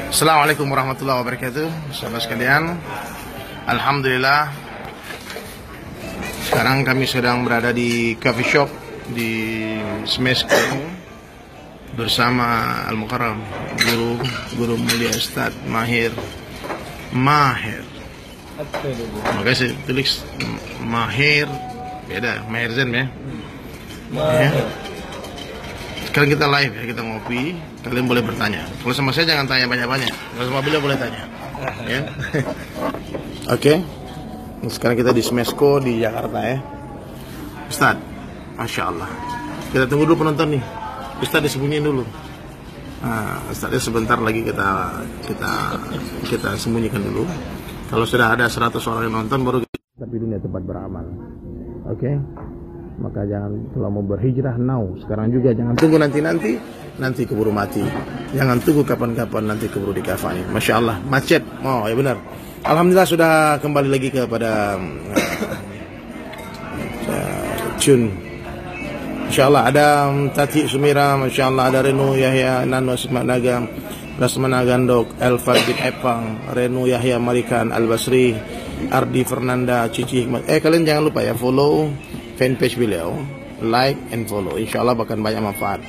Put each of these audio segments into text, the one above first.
Assalamualaikum warahmatullahi wabarakatuh, sahabat sekalian. Alhamdulillah, sekarang kami sedang berada di coffee shop di Smesco bersama Al-Mukarram, guru mulia Ustadz Mahir. Makanya saya tulis Mahir, beda Mahir Zen ya. Sekarang kita live ya, kita ngopi. Kalian boleh bertanya. Kalau sama saya jangan tanya banyak-banyak. Kalau sama beliau boleh tanya. Ya. Oke. Sekarang kita di Smesco di Jakarta ya. Ustaz, Masya Allah. Kita tunggu dulu penonton nih. Ustaz disembunyiin dulu. Nah, Ustaznya sebentar lagi kita sembunyikan dulu. Kalau sudah ada 100 orang yang nonton baru kita. Tapi dunia tempat beramal. Oke. Maka jangan, kalau mau berhijrah now, sekarang juga, jangan tunggu nanti keburu mati, jangan tunggu kapan-kapan nanti keburu dikafani. Masya Allah, macet. Oh ya benar. Alhamdulillah sudah kembali lagi kepada Cun. Masya Allah ada Tati Sumira, Masya Allah ada Renu Yahya, Nano Asma Naga, Rasmana Gandok, Elvan bin Epang, Renu Yahya Marikan, Al Basri, Ardi Fernanda, Cici Hikmat. Kalian jangan lupa ya follow fanpage beliau, like and follow. Insya Allah bahkan banyak manfaat.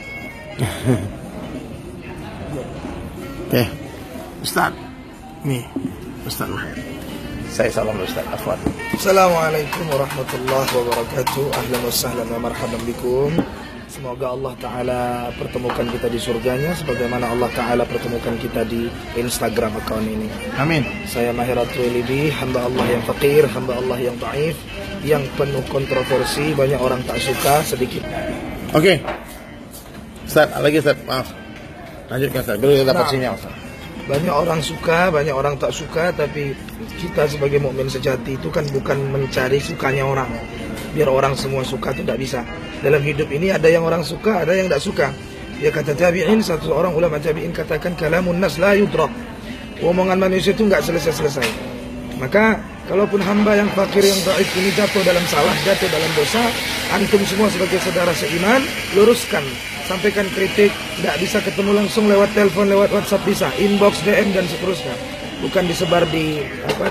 Oke, Ustaz, nih Ustaz Mahir. Saya salam Ustaz Afwan. Assalamualaikum warahmatullahi wabarakatuh. Ahlan wa sahlan wa marhaban bikum. Semoga Allah Ta'ala pertemukan kita di surganya sebagaimana Allah Ta'ala pertemukan kita di Instagram account ini. Amin. Saya Mahir At-Tuwailibi, hamba Allah yang fakir, hamba Allah yang dhaif, yang penuh kontroversi, banyak orang tak suka, sedikit. Oke. Ustaz, lagi Ustaz, maaf. Lanjutkan Ustaz, dulu kita dapat sinyal Ustaz. Banyak orang suka, banyak orang tak suka, tapi kita sebagai mukmin sejati itu kan bukan mencari sukanya orang. Biar orang semua suka itu tidak bisa. Dalam hidup ini ada yang orang suka, ada yang tidak suka. Ya kata tabi'in, satu orang ulama tabi'in katakan kalamun nas la yudrak. Omongan manusia itu enggak selesai-selesai. Maka kalaupun hamba yang fakir yang dhaif ini jatuh dalam salah, jatuh dalam dosa, antum semua sebagai saudara seiman luruskan, sampaikan kritik. Tidak bisa ketemu langsung lewat telepon, lewat WhatsApp bisa, inbox, DM dan seterusnya. Bukan disebar di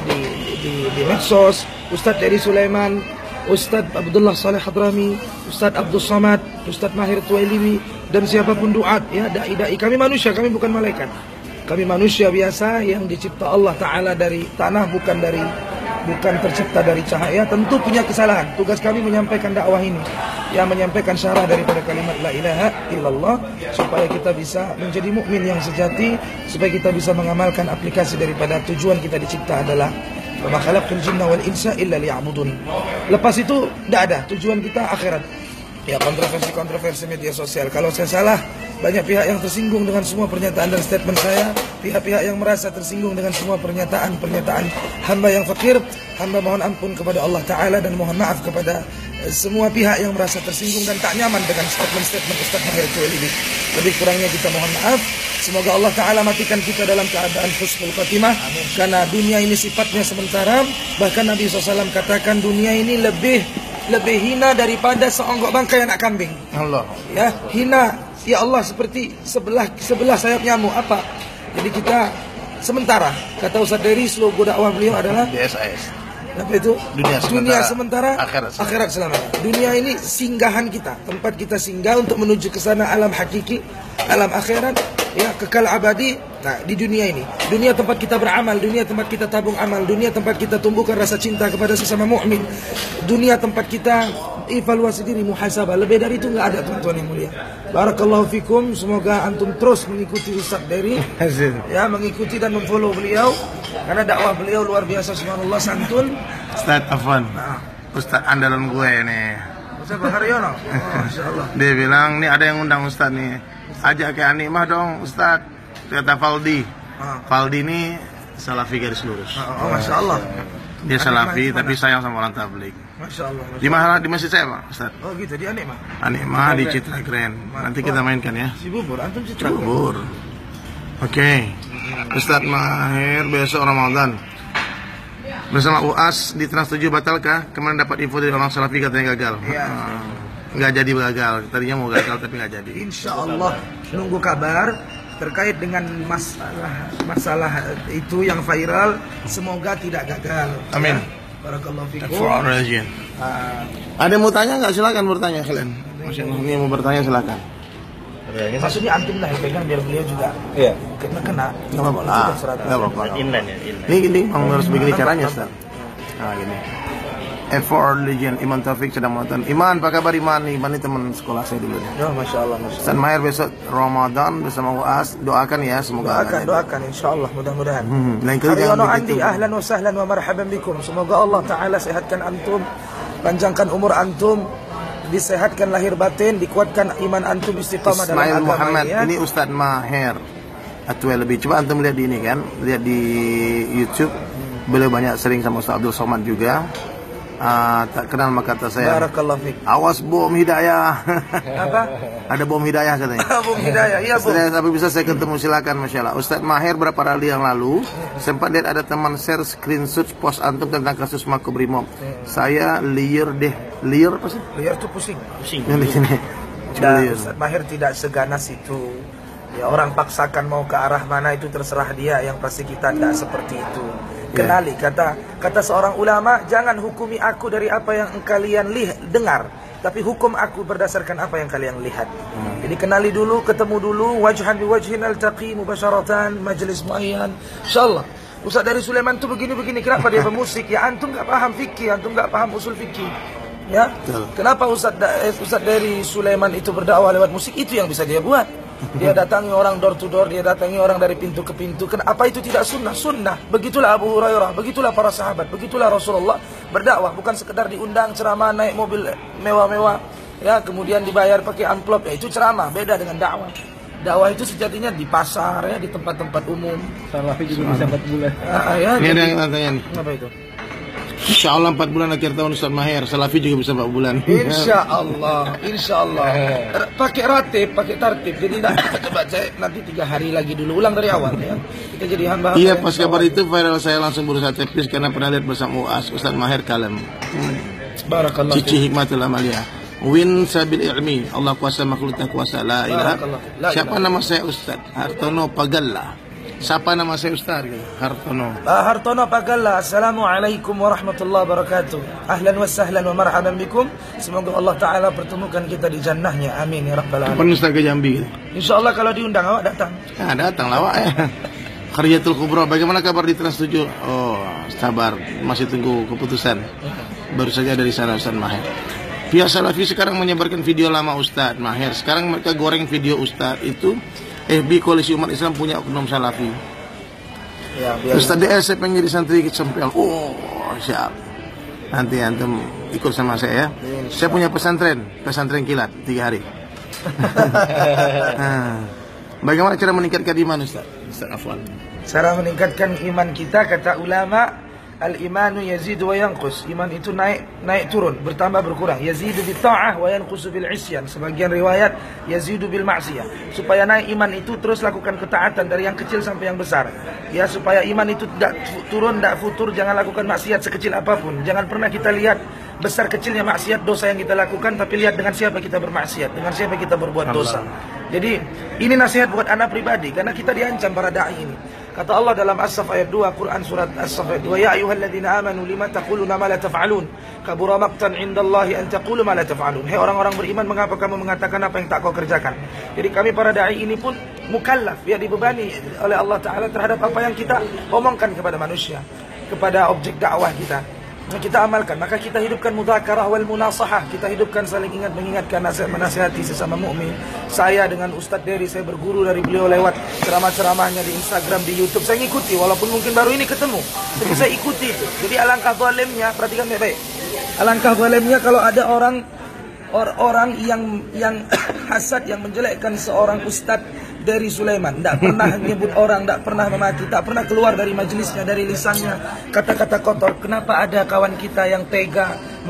medsos. Ustadz Eri Sulaiman, Ustadz Abdullah Saleh Hadrami, Ustadz Abdul Samad, Ustadz Mahir Tuwailibi, dan siapapun duat ya, dai-dai. Kami manusia, kami bukan malaikat. Kami manusia biasa yang dicipta Allah Ta'ala dari tanah, bukan tercipta dari cahaya. Tentu punya kesalahan. Tugas kami menyampaikan dakwah ini, yang menyampaikan syarah daripada kalimat la ilaha illallah, supaya kita bisa menjadi mukmin yang sejati, supaya kita bisa mengamalkan aplikasi daripada tujuan kita dicipta adalah wa ma khalaqtul jinna wal insa illa liya'budun. Lepas itu tidak ada, tujuan kita akhirat. Ya, kontroversi media sosial. Kalau saya salah, banyak pihak yang tersinggung dengan semua pernyataan dan statement saya. Pihak-pihak yang merasa tersinggung dengan semua pernyataan hamba yang fakir. Hamba mohon ampun kepada Allah Ta'ala dan mohon maaf kepada semua pihak yang merasa tersinggung dan tak nyaman dengan statement Ustadz Mahir Tuwailibi. Lebih kurangnya kita mohon maaf. Semoga Allah Ta'ala matikan kita dalam keadaan husnul khatimah. Karena dunia ini sifatnya sementara. Bahkan Nabi SAW katakan dunia ini lebih hina daripada seonggok bangkai anak kambing. Allah. Ya, hina. Ya Allah, seperti sebelah sayap nyamuk. Apa? Jadi kita sementara. Kata Ustadz Dery, slogan dakwah beliau adalah DSAS. apa itu? Dunia sementara, akhirat selamanya. Dunia ini singgahan kita, tempat kita singgah untuk menuju ke sana alam hakiki, alam akhirat, ya kekal abadi. Nah, di dunia ini, dunia tempat kita beramal, dunia tempat kita tabung amal, dunia tempat kita tumbuhkan rasa cinta kepada sesama mukmin, dunia tempat kita evaluasi diri, muhasabah. Lebih dari itu enggak ada, tuan-tuan yang mulia. Barakallahu fikum. Semoga antum terus mengikuti Ustadz Dery, ya, mengikuti dan memfollow beliau karena dakwah beliau luar biasa, subhanallah, santun. Ustadz Afwan, Ustadz andalan gue nih. Ustadz Baharyono, masyaallah. Dia bilang nih ada yang undang Ustadz nih, ajak ke Animah dong Ustadz. Kata Valdi, Valdi ini salafi garis lurus. Masya Allah. Dia salafi tapi sayang sama orang tabligh. Masya Allah. Di mana? Di masjid saya Pak Ustaz. Oh gitu, di Animah. Animah di Citra Grand. Nanti kita mainkan ya. Cibubur, antum Citra Grand. Cibubur. Oke. Ustaz Mahir besok Ramadan bersama UAS di Trans 7 batalkah? Kemarin dapat info dari orang salafi katanya gagal. Iya. Nggak jadi gagal. Tadinya mau gagal tapi nggak jadi. Insya Allah nunggu kabar. terkait dengan masalah itu yang viral, semoga tidak gagal. Amin. Ya. Barakallahu fikum. Ada yang mau tanya nggak? Silakan bertanya kalian. Masya Allah, ini mau bertanya silakan. Maksudnya antum lah yang pegang biar beliau juga. Iya. Kena. Nggak apa-apa lah. Nggak apa-apa. Inline ya, inline. Ini memang harus begini caranya, Ustaz. Nah, gini. F4 Legion, Iman Taufik sedang menonton. Iman, apa kabar Iman? Iman ini teman sekolah saya dulu. Ya, Masya Allah. Ustaz Maher besok Ramadan bersama UAS. Doakan ya, semoga. Doakan, insya Allah, mudah-mudahan. Haryono Andi, ahlan wa sahlan wa marhaban bikum. Semoga Allah Ta'ala sehatkan antum, panjangkan umur antum, disehatkan lahir batin, dikuatkan iman antum, istiqamah dalam Ismail agama. Muhammad, Ya. ini Ustaz Maher Atwell lebih. Coba antum lihat di ini kan, lihat di YouTube. Beliau banyak sering sama Ustaz Abdul Somad juga. Tak kenal maka kata saya. Barakallahu fiik. Awas bom hidayah. Apa? Ada bom hidayah katanya. Bom hidayah, iya bom. Tapi bisa saya ketemu, silakan, Masya Allah. Ustaz Maher berapa hari yang lalu sempat lihat ada teman share screenshot post antum tentang kasus Makobrimob. Saya liar deh. Liar apa sih? Liar tuh pusing. Yang di sini. Dan Liar. Ustaz Mahir tidak seganas itu. Ya, orang paksakan mau ke arah mana itu terserah dia. Yang pasti kita tidak seperti itu. Kenali, kata seorang ulama, jangan hukumi aku dari apa yang kalian dengar, tapi hukum aku berdasarkan apa yang kalian lihat. Jadi kenali dulu, ketemu dulu, wajhan biwajhin altaqi mubasyaratan, majlis muayyan. Insyaallah. Ustaz dari Sulaiman tuh begini-begini, kenapa dia pemusik? Ya antum enggak paham fikih, antum enggak paham usul fikih. Ya. Kenapa Ustaz dari Sulaiman itu berdakwah lewat musik? Itu yang bisa dia buat. Dia datangi orang door to door, dia datangi orang dari pintu ke pintu. Apa itu tidak sunnah? Sunnah. Begitulah Abu Hurairah, begitulah para sahabat, begitulah Rasulullah berdakwah. Bukan sekedar diundang ceramah naik mobil mewah-mewah, ya kemudian dibayar pakai amplop. Ya itu ceramah, beda dengan dakwah. Dakwah itu sejatinya di pasar, ya di tempat-tempat umum. Salafi juga bisa 4 bulan. Ya, Ini ada yang tanya nih. apa itu? Insya Allah 4 bulan akhir tahun Ustaz Maher. Salafi juga bisa 4 bulan. Insya Allah. Pakai ratib, pakai tartib. Jadi coba saya nanti 3 hari lagi dulu, ulang dari awal ya. Kita jadi hamba. Iya, pas kabar itu viral, saya langsung berusaha tepis karena pernah lihat bersama UAS Ustaz Maher kalem. Barakallah. Cici hikmatul amalia. Win sabil ilmi. Allah kuasa makhluk tak kuasa. La ilaha. Siapa nama saya Ustaz? Hartono Pagalla. Siapa nama saya Ustaz? Hartono. Hartono Pagalla. Assalamualaikum warahmatullahi wabarakatuh. Ahlan wa sahlan wa marhaban bikum. Semoga Allah Ta'ala pertemukan kita di jannahnya. Amin ya rabbal alamin. Kapan Ustaz ke Jambi? InsyaAllah kalau diundang awak datang. Ya, datang lawak ya. Kharijatul Kubra. Bagaimana kabar di Trans 7? Oh, sabar. Masih tunggu keputusan. Baru saja dari sana Ustaz Maher. Pihak Salafi sekarang menyebarkan video lama Ustaz Maher. Sekarang mereka goreng video Ustaz itu. FB Koalisi Umat Islam punya oknum Salafi. Ya, Ustaz DS saya pengen jadi santri Sempel. Oh, siap. Nanti antum ikut sama saya ya. Saya punya pesantren kilat 3 hari. Bagaimana cara meningkatkan iman Ustaz? Ustaz Afwan. Cara meningkatkan iman kita, kata ulama, al-imanu yazidu wa yanqus. Iman itu naik turun, bertambah berkurang. Yazidu bil ta'ah wa yanqusu bil isyan. Sebagian riwayat yazidu bil ma'siyah. Supaya naik iman itu terus lakukan ketaatan dari yang kecil sampai yang besar. Ya, supaya iman itu tidak turun, tidak futur, jangan lakukan maksiat sekecil apapun. Jangan pernah kita lihat besar kecilnya maksiat dosa yang kita lakukan, tapi lihat dengan siapa kita bermaksiat, dengan siapa kita berbuat dosa. Jadi ini nasihat buat anak pribadi, karena kita diancam para dai ini. Kata Allah dalam As-Saff ayat 2, Quran surat As-Saff ayat 2, ya ayyuhalladzina amanu lima taquluna ma la taf'alun kabura maqtan 'indallahi an taqulu ma la taf'alun. Hai orang-orang beriman, mengapa kamu mengatakan apa yang tak kau kerjakan? Jadi kami para dai ini pun mukallaf, ya dibebani oleh Allah Ta'ala terhadap apa yang kita omongkan kepada manusia, kepada objek dakwah kita. Kita amalkan, maka kita hidupkan mudzakarah wal munasahah, kita hidupkan saling ingat mengingatkan, menasihati sesama mukmin. Saya dengan Ustadz Dery, saya berguru dari beliau lewat ceramah-ceramahnya di Instagram, di YouTube. Saya ngikuti, walaupun mungkin baru ini ketemu, tapi saya ikuti itu. Jadi alangkah zalimnya, perhatikan baik-baik. Alangkah zalimnya kalau ada orang yang hasad, yang menjelekkan seorang Ustadz dari Sulaiman, tidak pernah menyebut orang, tidak pernah memaki, tak pernah keluar dari majelisnya, dari lisannya kata-kata kotor. Kenapa ada kawan kita yang tega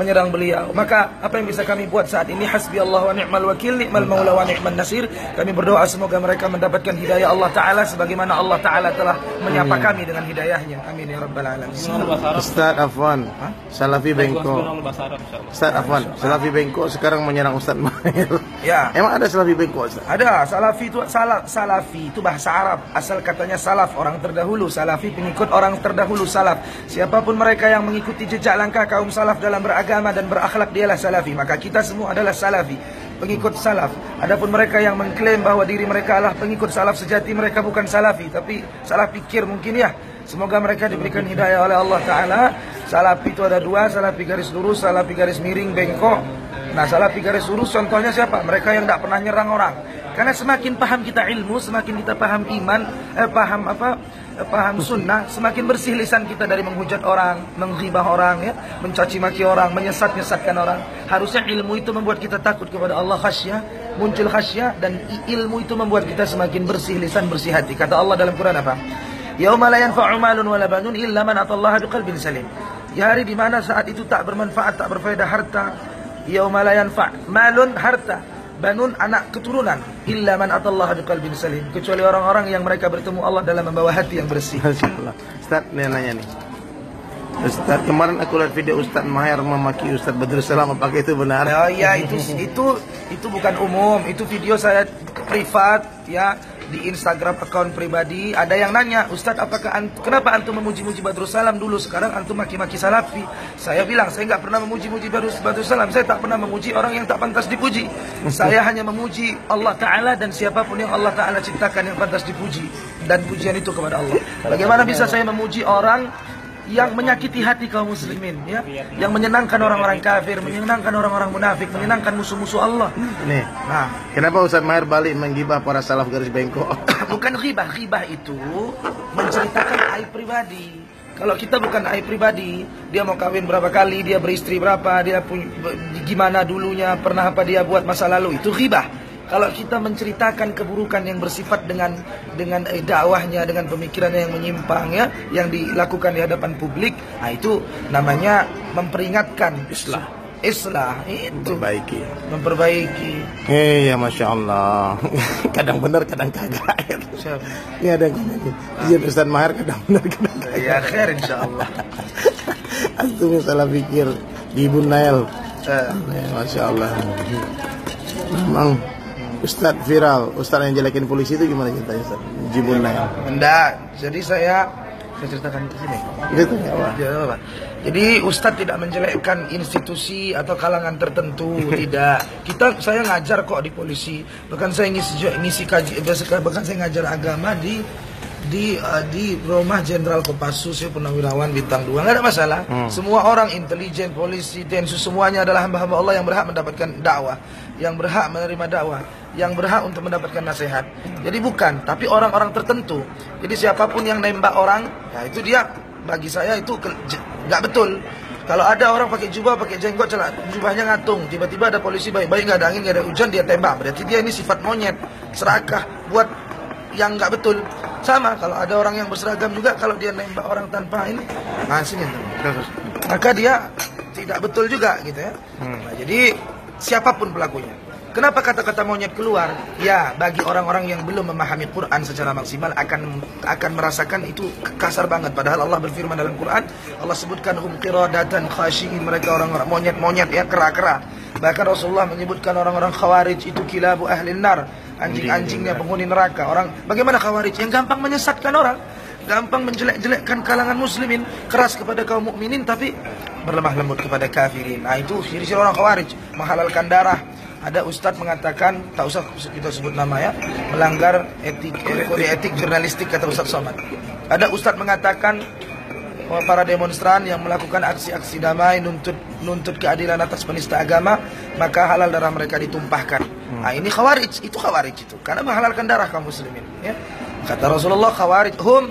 menyerang beliau. Maka apa yang bisa kami buat saat ini? Hasbiyallahu wa ni'mal wakil, ni'mal maula wa ni'man nasir. Kami berdoa semoga mereka mendapatkan hidayah Allah Ta'ala sebagaimana Allah Ta'ala telah menyapa kami dengan hidayahnya. Amin ya rabbal alamin. Ustaz Afwan, Salafi Bengko. Ustaz Afwan, Salafi Bengko sekarang menyerang Ustaz Mahir. Ya. Emang ada Salafi Bengko, Ustaz? Ada. Salafi itu bahasa Arab. Asal katanya salaf, orang terdahulu. Salafi pengikut orang terdahulu, salaf. Siapapun mereka yang mengikuti jejak langkah kaum salaf dalam beragama dan berakhlak, dialah salafi. Maka kita semua adalah salafi, pengikut salaf. Adapun mereka yang mengklaim bahwa diri mereka adalah pengikut salaf sejati, mereka bukan salafi, tapi salah pikir mungkin ya. Semoga mereka diberikan hidayah oleh Allah Ta'ala. Salafi itu ada dua, salafi garis lurus, salafi garis miring, bengkok. Nah, salafi garis lurus contohnya siapa? Mereka yang tidak pernah nyerang orang. Karena semakin paham kita ilmu, semakin kita paham iman, paham sunnah, semakin bersih lisan kita dari menghujat orang, menghibah orang, ya, mencaci maki orang, menyesatkan orang. Harusnya ilmu itu membuat kita takut kepada Allah, khasyah, muncul khasyah, dan ilmu itu membuat kita semakin bersih lisan, bersih hati. Kata Allah dalam Quran apa? Yauma la yanfa'u malun wala banun illa man atallaha biqalbin salim. Di hari di mana saat itu tak bermanfaat, tak berfaedah harta. Yauma la yanfa' malun, harta, banun, anak keturunan, illa man atallaha biqalbin salim, kecuali orang-orang yang mereka bertemu Allah dalam membawa hati yang bersih. Ustaz, dia nanya nih. Ustaz, kemarin aku lihat video Ustaz Mahir memaki Ustaz Badrul Salam, apakah itu benar? Oh iya, itu bukan umum, itu video saya privat ya, di Instagram account pribadi. Ada yang nanya, Ustaz, kenapa antum memuji-muji Badrul Salam dulu, sekarang antum maki-maki salafi? Saya bilang, saya nggak pernah memuji-muji Badrul Salam. Saya tak pernah memuji orang yang tak pantas dipuji. Saya hanya memuji Allah Ta'ala dan siapapun yang Allah Ta'ala ciptakan yang pantas dipuji. Dan pujian itu kepada Allah. Bagaimana bisa saya memuji orang yang menyakiti hati kaum muslimin, ya, yang menyenangkan orang-orang kafir, menyenangkan orang-orang munafik, menyenangkan musuh-musuh Allah. Nih, nah, kenapa Ustaz Mahir balik menggibah para salaf garis bengkok? Bukan ghibah, ghibah itu menceritakan aib pribadi. Kalau kita bukan aib pribadi, dia mau kawin berapa kali, dia beristri berapa, dia gimana dulunya, pernah apa dia buat masa lalu, itu ghibah. Kalau kita menceritakan keburukan yang bersifat dengan dakwahnya, dengan pemikirannya yang menyimpang, ya, yang dilakukan di hadapan publik, nah itu namanya memperingatkan. Islah itu memperbaiki. Ya masya Allah. Kadang benar, kadang kagak. Ini ada yang komen. Iya, Ustaz Mahir kadang benar, kadang kagak. Ya khair insyaallah. Antum salah pikir di Ibu Nail. Masya Allah. Memang Ustaz viral, Ustaz yang jelekin polisi itu gimana ceritanya, Ustaz? Jibun Nail. Enggak, jadi saya ceritakan di sini. Gitu ya, Jadi Ustadz tidak menjelekkan institusi atau kalangan tertentu, tidak. Saya ngajar kok di polisi, bahkan saya ngisi kaji, bahkan saya ngajar agama di rumah Jenderal Kopassus, ya, Purnawirawan bintang 2, nggak ada masalah. Semua orang, intelijen, polisi, densus, semuanya adalah hamba-hamba Allah yang berhak mendapatkan dakwah, yang berhak menerima dakwah, yang berhak untuk mendapatkan nasihat. Jadi bukan, tapi orang-orang tertentu. Jadi siapapun yang nembak orang, ya itu dia, bagi saya itu nggak betul. Kalau ada orang pakai jubah, pakai jenggot, jubahnya ngatung, tiba-tiba ada polisi baik-baik, nggak ada angin, nggak ada hujan, dia tembak, berarti dia ini sifat monyet, serakah, buat yang nggak betul. Sama kalau ada orang yang berseragam juga, kalau dia nembak orang tanpa ini, sini, maka dia tidak betul juga, gitu ya. Nah, jadi siapapun pelakunya. Kenapa kata-kata monyet keluar? Ya, bagi orang-orang yang belum memahami Quran secara maksimal akan merasakan itu kasar banget. Padahal Allah berfirman dalam Quran, Allah sebutkan hum qiradatan khashiin, mereka orang-orang monyet-monyet, ya, kera-kera. Bahkan Rasulullah menyebutkan orang-orang khawarij itu kilabu ahlin nar, anjing-anjingnya penghuni neraka. Bagaimana khawarij? Yang gampang menyesatkan orang, gampang menjelek-jelekkan kalangan muslimin, keras kepada kaum mukminin tapi berlemah lembut kepada kafirin. Nah, itu ciri-ciri orang khawarij, menghalalkan darah. Ada ustadz mengatakan, tak usah kita sebut nama, ya, melanggar kode etik jurnalistik, kata Ustadz Somad. Ada ustadz mengatakan bahwa para demonstran yang melakukan aksi-aksi damai nuntut keadilan atas penista agama, maka halal darah mereka ditumpahkan. Nah, ini khawarij, itu khawarij itu, karena menghalalkan darah kaum muslimin, ya. Kata Rasulullah, khawarij hum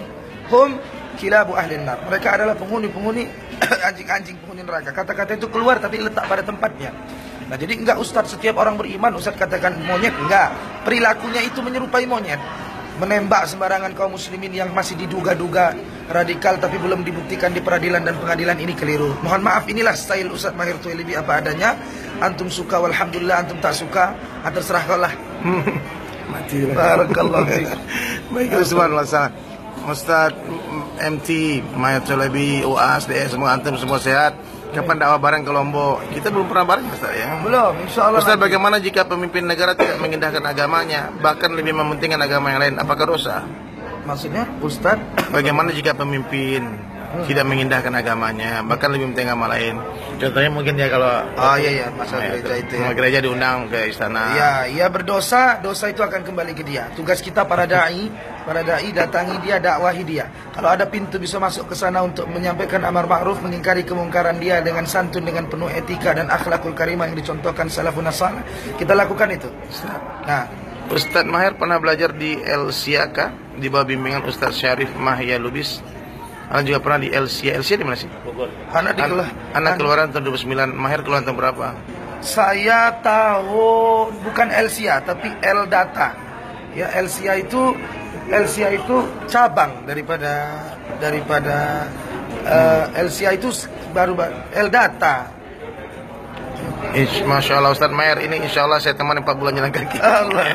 kilabu ahlin nar, mereka adalah penghuni anjing-anjing penghuni neraka. Kata-kata itu keluar tapi letak pada tempatnya. Nah, jadi enggak Ustadz setiap orang beriman Ustadz katakan monyet, enggak. Perilakunya itu menyerupai monyet. menembak sembarangan kaum muslimin yang masih diduga-duga radikal tapi belum dibuktikan di peradilan dan pengadilan, ini keliru. Mohon maaf, inilah style Ustadz Mahir Tuwailibi apa adanya. Antum suka walhamdulillah, antum tak suka terserah kau lah. Mati. Barakallahu fiik. Baik, subhanallah. Ustadz MT Mahir Tuwailibi, UAS, DS, semua antum semua sehat. Kapan dakwah bareng ke Lombok? Kita belum pernah bareng, Ustaz ya. Belum, insyaallah. Ustaz, bagaimana jika pemimpin negara tidak mengindahkan agamanya, bahkan lebih mementingkan agama yang lain? Apakah dosa? Maksudnya, Ustaz? Bagaimana jika pemimpin tidak mengindahkan agamanya, bahkan lebih mementingkan agama lain? Contohnya mungkin ya kalau iya, masalah gereja itu ya. Gereja diundang ke istana. Iya, berdosa, dosa itu akan kembali ke dia. Tugas kita para dai datangi dia, dakwahi dia. Kalau ada pintu bisa masuk ke sana untuk menyampaikan amar ma'ruf, mengingkari kemungkaran dia dengan santun, dengan penuh etika dan akhlakul karimah yang dicontohkan salafun salih, kita lakukan itu. Nah, Ustadz Mahir pernah belajar di LCA di bawah bimbingan Ustadz Syarif Mahya Lubis. Anak juga pernah di LCA di mana sih? Bogor. Anak keluaran tahun 2009. Mahir keluaran tahun berapa? Saya tahu bukan LCA tapi L-Data. Ya, LCA itu cabang daripada LCA itu baru L-Data. Masya Allah Ustadz Mahir, ini insya Allah saya temani 4 bulan jalan kaki. Allah.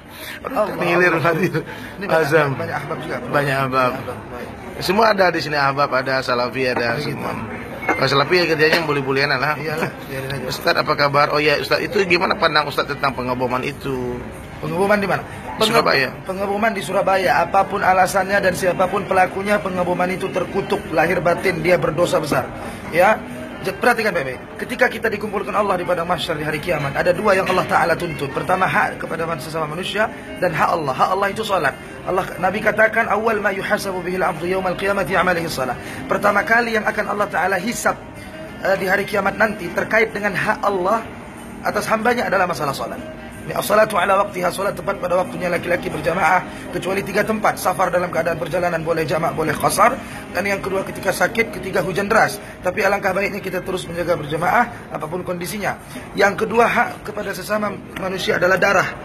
Ngilir hadir. Azam. Banyak ahbab juga. Banyak ahbab. Semua ada di sini, ahbab ada, salafi ada, semua. Kalau salafi ya kerjanya yang bully-bullyan lah. Iyalah. Ustadz apa kabar? Oh ya Ustadz, itu gimana pandang Ustadz tentang pengeboman itu? Pengeboman di mana? Surabaya. Pengeboman di Surabaya. Apapun alasannya dan siapapun pelakunya, pengeboman itu terkutuk lahir batin, dia berdosa besar. Ya. Perhatikan baik-baik. Ketika kita dikumpulkan Allah di padang mahsyar di hari kiamat, ada 2 yang Allah Ta'ala tuntut. Pertama, hak kepada sesama manusia, dan hak Allah. Hak Allah itu salat. Nabi katakan, awal ma yuhasabu bihil abdu yawmal qiyamati amalihi salat. Pertama kali yang akan Allah Ta'ala hisab di hari kiamat nanti terkait dengan hak Allah atas hambanya adalah masalah salat. As-salatu ala waqtiha, salat tepat pada waktunya laki-laki berjamaah kecuali 3 tempat. Safar dalam keadaan perjalanan boleh jamak, boleh qasar. Dan yang kedua ketika sakit, ketika hujan deras. Tapi alangkah baiknya kita terus menjaga berjamaah apapun kondisinya. Yang kedua, hak kepada sesama manusia adalah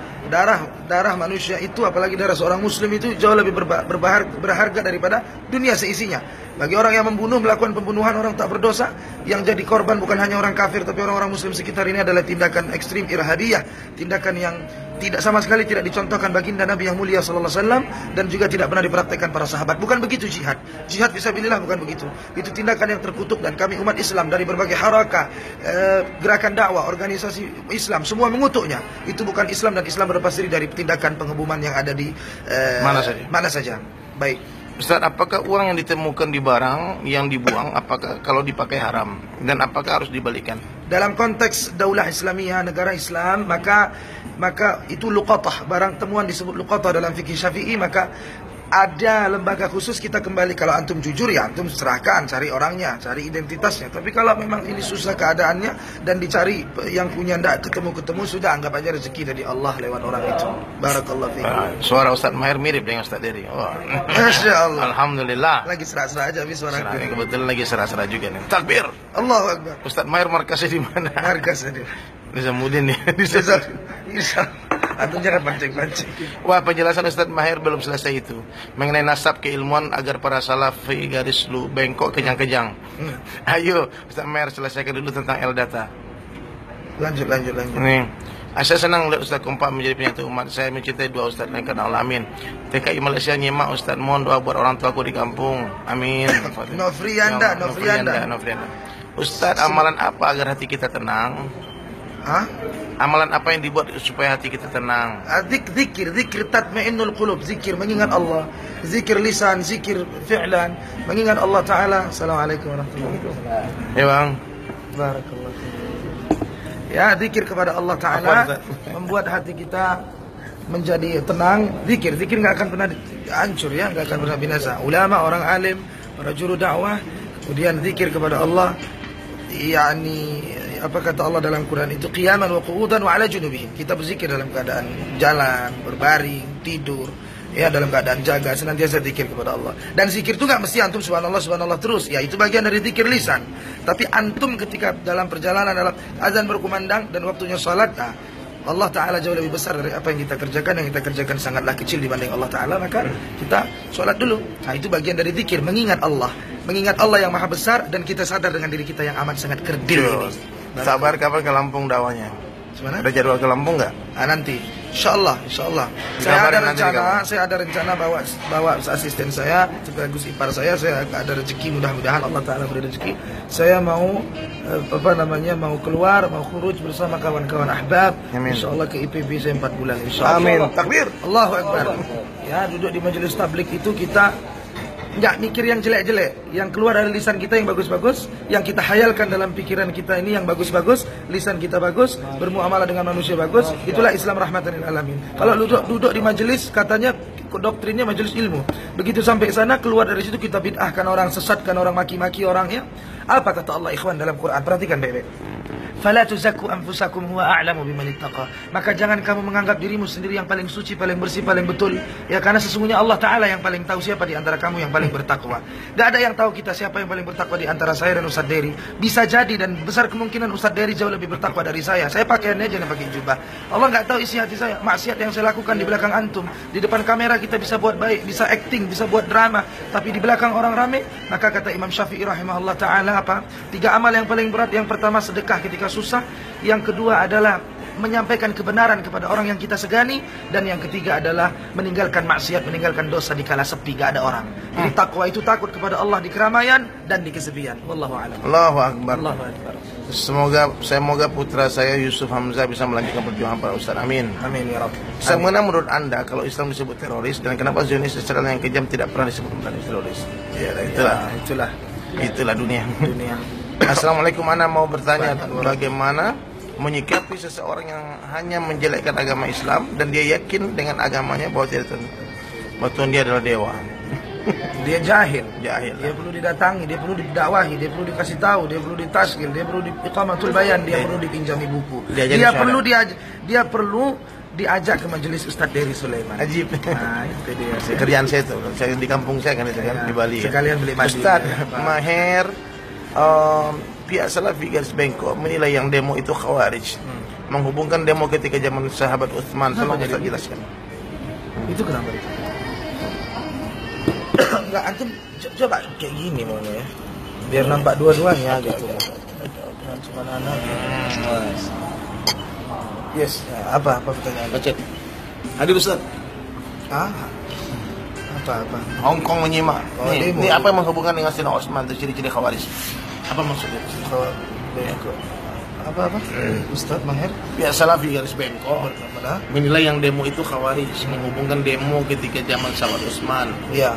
darah manusia itu, apalagi darah seorang muslim itu jauh lebih berharga daripada dunia seisinya. Bagi orang yang membunuh, melakukan pembunuhan orang tak berdosa, yang jadi korban bukan hanya orang kafir tapi orang-orang muslim sekitar, ini adalah tindakan ekstrim irhadiyah, tindakan yang tidak sama sekali tidak dicontohkan baginda Nabi yang mulia sallallahu alaihi wasallam, dan juga tidak pernah dipraktekkan para sahabat. Bukan begitu jihad. Jihad fisabilillah bukan begitu. Itu tindakan yang terkutuk, dan kami umat Islam dari berbagai harakah, gerakan dakwah, organisasi Islam semua mengutuknya. Itu bukan Islam, dan Islam berlepas diri dari tindakan pengeboman yang ada di mana saja. Baik. Ustaz, apakah uang yang ditemukan di barang yang dibuang, apakah kalau dipakai haram, dan apakah harus dibalikan? Dalam konteks daulah Islamiyah, negara Islam, maka itu luqatah, barang temuan disebut luqatah dalam fikih Syafi'i, maka ada lembaga khusus kita kembali. Kalau antum jujur ya antum serahkan, cari orangnya, cari identitasnya. Tapi kalau memang ini susah keadaannya dan dicari yang punya ndak ketemu, sudah anggap aja rezeki dari Allah lewat orang itu. Barakallahu fiik. Suara Ustaz Mahir mirip dengan Ustaz Dery. Oh. Masya Allah. Alhamdulillah. Lagi serah-serah aja suara. Kebetulan lagi serah-serah juga nih. Takbir. Allahu Akbar. Ustaz Mahir markasnya di mana? Markasnya di Nizamuddin nih. Insyaallah. Antum jangan pancing-pancing. Wah, penjelasan Ustaz Mahir belum selesai itu. Mengenai nasab keilmuan agar para salafi garis lu bengkok kejang-kejang. Ayo, Ustaz Mahir selesaikan dulu tentang L-Data. Lanjut. Nih. Saya senang lihat Ustaz kompak menjadi penyatu umat. Saya mencintai 2 Ustaz lain karena Allah, amin. TKI Malaysia nyimak Ustaz, mohon doa buat orang tuaku di kampung. Amin. Nofrianda. Ustaz, amalan apa agar hati kita tenang? Hah? Amalan apa yang dibuat supaya hati kita tenang? Zikir tatma'innul qulub, zikir mengingat Allah, zikir lisan, zikir fi'lan, mengingat Allah Ta'ala. Assalamualaikum warahmatullahi wabarakatuh. Ya bang. Barakallah. Ya, zikir kepada Allah Ta'ala membuat hati kita menjadi tenang. Zikir nggak akan pernah hancur ya, nggak akan pernah binasa. Ulama, orang alim, para juru dakwah, kemudian zikir kepada Allah. Yani apa kata Allah dalam Quran itu, qiyaman wa qu'udan wa ala junubihim. Kita berzikir dalam keadaan jalan, berbaring, tidur, ya dalam keadaan jaga, senantiasa zikir kepada Allah. Dan zikir itu enggak mesti antum subhanallah terus, ya itu bagian dari zikir lisan. Tapi antum ketika dalam perjalanan, dalam azan berkumandang dan waktunya salat, Allah Ta'ala jauh lebih besar dari apa yang kita kerjakan. Yang kita kerjakan sangatlah kecil dibanding Allah Ta'ala, maka kita sholat dulu. Nah, itu bagian dari zikir, mengingat Allah. Mengingat Allah yang maha besar, dan kita sadar dengan diri kita yang amat sangat kerdil ini. Sabar, kapan ke Lampung dakwanya? Gimana? Ada jadwal ke Lampung nggak? Nanti, insya Allah. Saya ada rencana bawa asisten saya, sekaligus ipar saya ada rezeki, mudah-mudahan Allah Taala beri rezeki. Saya mau mau keluar, mau khuruj bersama kawan-kawan ahbab. Insya Allah ke IPB saya 4 bulan. Insya Allah. Amin. Takbir. Allahu Akbar. Ya, duduk di majelis tablik itu kita nggak mikir yang jelek-jelek, yang keluar dari lisan kita yang bagus-bagus, yang kita hayalkan dalam pikiran kita ini yang bagus-bagus, lisan kita bagus, bermuamalah dengan manusia bagus, itulah Islam rahmatan lil alamin. Kalau duduk di majelis katanya doktrinnya majelis ilmu, begitu sampai sana keluar dari situ kita bid'ahkan orang, sesatkan orang, maki-maki orang ya. Apa kata Allah ikhwan dalam Quran? Perhatikan baik-baik. Fala tuzakku anfusakum huwa a'lamu biman ittaqa. Maka jangan kamu menganggap dirimu sendiri yang paling suci, paling bersih, paling betul. Ya, karena sesungguhnya Allah Ta'ala yang paling tahu siapa di antara kamu yang paling bertakwa. Gak ada yang tahu kita siapa yang paling bertakwa di antara saya dan Ustadz Dery. Bisa jadi dan besar kemungkinan Ustadz Dery jauh lebih bertakwa dari saya. Saya pakaiannya jangan pakai jubah. Allah gak tahu isi hati saya. Maksiat yang saya lakukan di belakang antum. Di depan kamera kita bisa buat baik, bisa acting, bisa buat drama. Tapi di belakang orang rame, maka kata Imam Syafi'i rahimahullah ta'ala apa? 3 amal yang paling berat. Yang pertama sedekah ketika susah, yang kedua adalah menyampaikan kebenaran kepada orang yang kita segani, dan yang ketiga adalah meninggalkan maksiat, meninggalkan dosa di kala sepi, gak ada orang. Jadi takwa itu takut kepada Allah di keramaian dan di kesepian. Wallahu a'lam. Allahu Akbar. Allahu Akbar. Semoga putra saya Yusuf Hamzah bisa melanjutkan perjuangan para ustaz. Amin. Amin ya Rabb. Bagaimana menurut Anda kalau Islam disebut teroris, dan kenapa Zionis secara yang kejam tidak pernah disebut teroris? Ya, itulah dunia. Assalamualaikum, Ana mau bertanya bagaimana menyikapi seseorang yang hanya menjelekkan agama Islam dan dia yakin dengan agamanya bahwa dia adalah dewa. Dia jahil. Dia perlu didatangi, dia perlu didakwahi, dia perlu dikasih tahu, dia perlu ditaskil, dia perlu iqamatul bayan, dia perlu dipinjami buku. Dia perlu diajak ke majelis Ustadz Dery Sulaiman. Ajib. Nah, itu dia. Kerjaan saya itu. Saya di kampung saya kan itu kan di Bali. Sekalian beli madu. Ustadz Maher, pihak Salafi garis Bengkok menilai yang demo itu khawarij. Menghubungkan demo ketika zaman sahabat Utsman. Tolong Ustadz jelaskan. Itu kenapa? Enggak, antum coba kayak gini mau ya. Biar nampak dua-duanya gitu. Cuma anak. Yes, apa pertanyaan? Bacet. Hadir Ustaz. Apa? Hongkong menyimak. Ini demo. apa yang menghubungkan dengan Sayyidina Utsman itu ciri-ciri khawarij? Apa maksudnya? Apa? Ustadz Maher? Pihak Salafi garis Bengkok menilai yang demo itu khawarij, menghubungkan demo ketika zaman sahabat Utsman. Iya.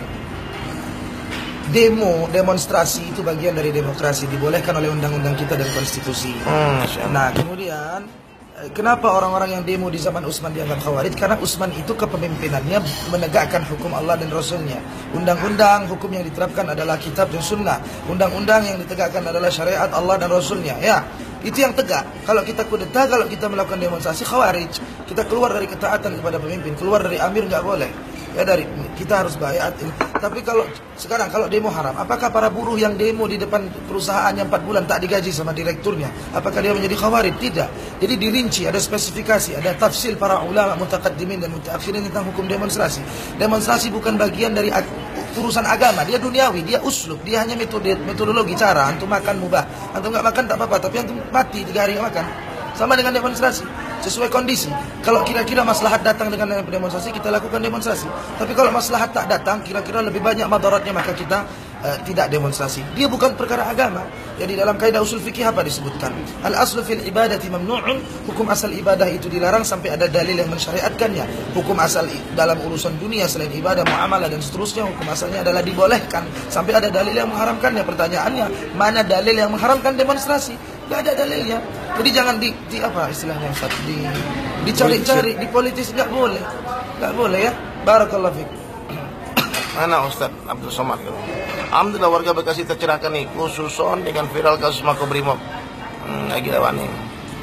Demonstrasi itu bagian dari demokrasi, dibolehkan oleh undang-undang kita dan konstitusi. Nah, kemudian kenapa orang-orang yang demo di zaman Utsman dianggap khawarij? Karena Utsman itu kepemimpinannya menegakkan hukum Allah dan Rasulnya. Undang-undang hukum yang diterapkan adalah kitab dan sunnah. Undang-undang yang ditegakkan adalah syariat Allah dan Rasulnya. Ya, itu yang tegak. Kalau kita kudeta, kalau kita melakukan demonstrasi, khawarij. Kita keluar dari ketaatan kepada pemimpin, keluar dari amir, nggak boleh. Ya, kita harus bayat. Tapi kalau sekarang kalau demo haram, apakah para buruh yang demo di depan perusahaannya 4 bulan tak digaji sama direkturnya, apakah dia menjadi khawarij? Tidak. Jadi dirinci, ada spesifikasi, ada tafsir para ulama mutaqaddimin dan mutaakhirin tentang hukum demonstrasi. Demonstrasi bukan bagian dari urusan agama, dia duniawi, dia uslub, dia hanya metodologi cara. Antum makan mubah, antum nggak makan tak apa-apa, tapi antum mati 3 hari nggak makan. Sama dengan demonstrasi, sesuai kondisi. Kalau kira-kira maslahat datang dengan demonstrasi, kita lakukan demonstrasi. Tapi kalau maslahat tak datang, kira-kira lebih banyak madaratnya, maka kita tidak demonstrasi. Dia bukan perkara agama. Jadi dalam kaidah usul fikih apa disebutkan? Al-aslu fil ibadati mamnu'un. Hukum asal ibadah itu dilarang sampai ada dalil yang mensyariatkannya. Hukum asal dalam urusan dunia selain ibadah, muamalah dan seterusnya, hukum asalnya adalah dibolehkan sampai ada dalil yang mengharamkannya. Pertanyaannya, mana dalil yang mengharamkan demonstrasi? Gak ada dalilnya. Jadi jangan apa istilahnya Ustaz? Dicari-cari, dipolitis, nggak boleh ya. Barakallahu fiik. Mana Ustaz Abdul Somad? Alhamdulillah warga Bekasi tercerahkan nih, khususon dengan viral kasus Makobrimob. Lagi lawan nih.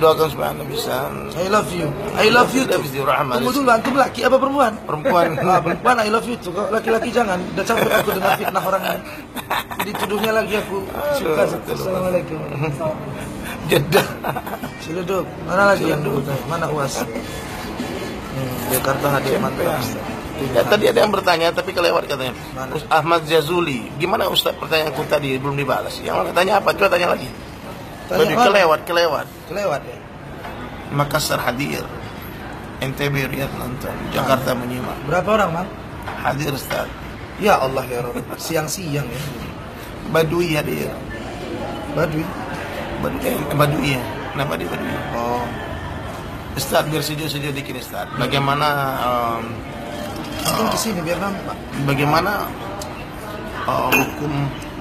Doakan supaya Anda bisa. I love you. I love you tuh. Tunggu dulu, antum laki apa perempuan? Perempuan. Perempuan I love you tuh. Kalau laki-laki jangan. Udah capek aku dengar fitnah orang ini. Dituduhnya lagi aku suka. Assalamualaikum. Jeddah. Ciledug. Mana lagi yang dulu? Mana UAS? Jakarta hadiah mantap. Ya, tadi ada yang bertanya tapi kelewat katanya. Mana? Ahmad Jazuli, gimana Ustaz pertanyaanku tadi belum dibalas? Yang tanya apa? Coba tanya lagi. Tadi kelewat. Kelewat ya. Makassar hadir, NTB Riyadh nonton, Jakarta menyimak. Berapa orang, Mang? Hadir Ustaz. Ya Allah ya Rabb. Siang-siang ya. Badui hadir. Badui. Badui ya. Kenapa di Badui? Oh. Ustaz biar sejuk-sejuk dikit Ustaz. Bagaimana Antum kesini biar nampak. bagaimana hukum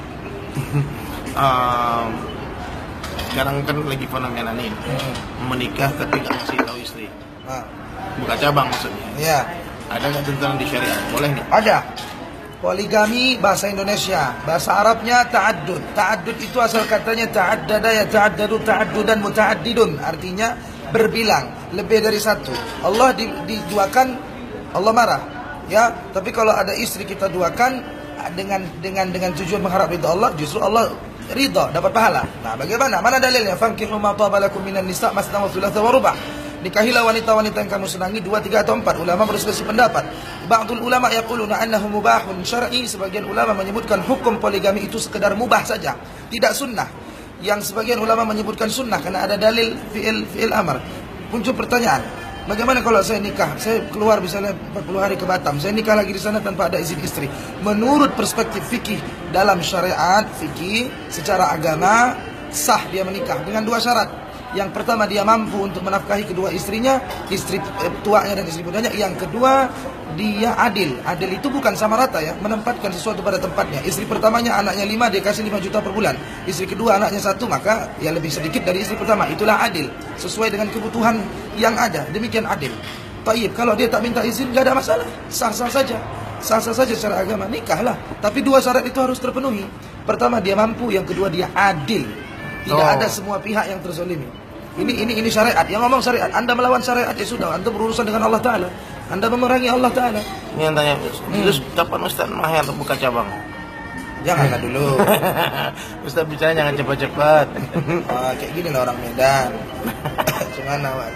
sekarang kan lagi fenomena nih menikah tapi nggak ngasih tahu istri, buka cabang maksudnya. Ya. Ada nggak tuntunan di syariat? Boleh nih? Ada. Poligami bahasa Indonesia, bahasa Arabnya ta'addud. Ta'addud itu asal katanya ta'addada ya ta'addadu ta'addudan muta'addidun, artinya berbilang, lebih dari satu. Allah diduakan, Allah marah. Ya, tapi kalau ada istri kita duakan dengan tujuan mengharap ridha Allah, justru Allah ridha, dapat pahala. Nah, bagaimana? Mana dalilnya? Fankihu ma taba lakum minan nisa masna wa thulatha wa ruba'. Nikahilah wanita-wanita yang kamu senangi 2, 3 atau 4. Ulama berselisih pendapat. Ba'dul ulama yaquluna annahu mubahun syar'i. Sebagian ulama menyebutkan hukum poligami itu sekedar mubah saja, tidak sunnah. Yang sebagian ulama menyebutkan sunnah karena ada dalil fi'il amar. Muncul pertanyaan, bagaimana kalau saya nikah, saya keluar misalnya 40 hari ke Batam, saya nikah lagi di sana tanpa ada izin istri. Menurut perspektif fikih dalam syariat fikih secara agama sah dia menikah dengan 2 syarat. Yang pertama dia mampu untuk menafkahi kedua istrinya, istri tuanya dan istri mudanya. Yang kedua dia adil. Adil itu bukan sama rata ya, menempatkan sesuatu pada tempatnya. Istri pertamanya anaknya 5, dia kasih 5 juta per bulan. Istri kedua anaknya 1, maka ya lebih sedikit dari istri pertama. Itulah adil, sesuai dengan kebutuhan yang ada. Demikian adil. Taib, kalau dia tak minta izin gak ada masalah, sah-sah saja. Sah-sah saja secara agama, nikahlah. Tapi 2 syarat itu harus terpenuhi. Pertama dia mampu, yang kedua dia adil. Tidak ada semua pihak yang terzolimi. Ini syariat. Yang ngomong syariat, Anda melawan syariat ya sudah, Anda berurusan dengan Allah Ta'ala, Anda memerangi Allah Ta'ala. Ini yang tanya, terus kapan Ustaz Maher buka cabang? Janganlah dulu. Ustaz bicara jangan cepat-cepat. Kayak gini lah orang Medan. Gimana Wan?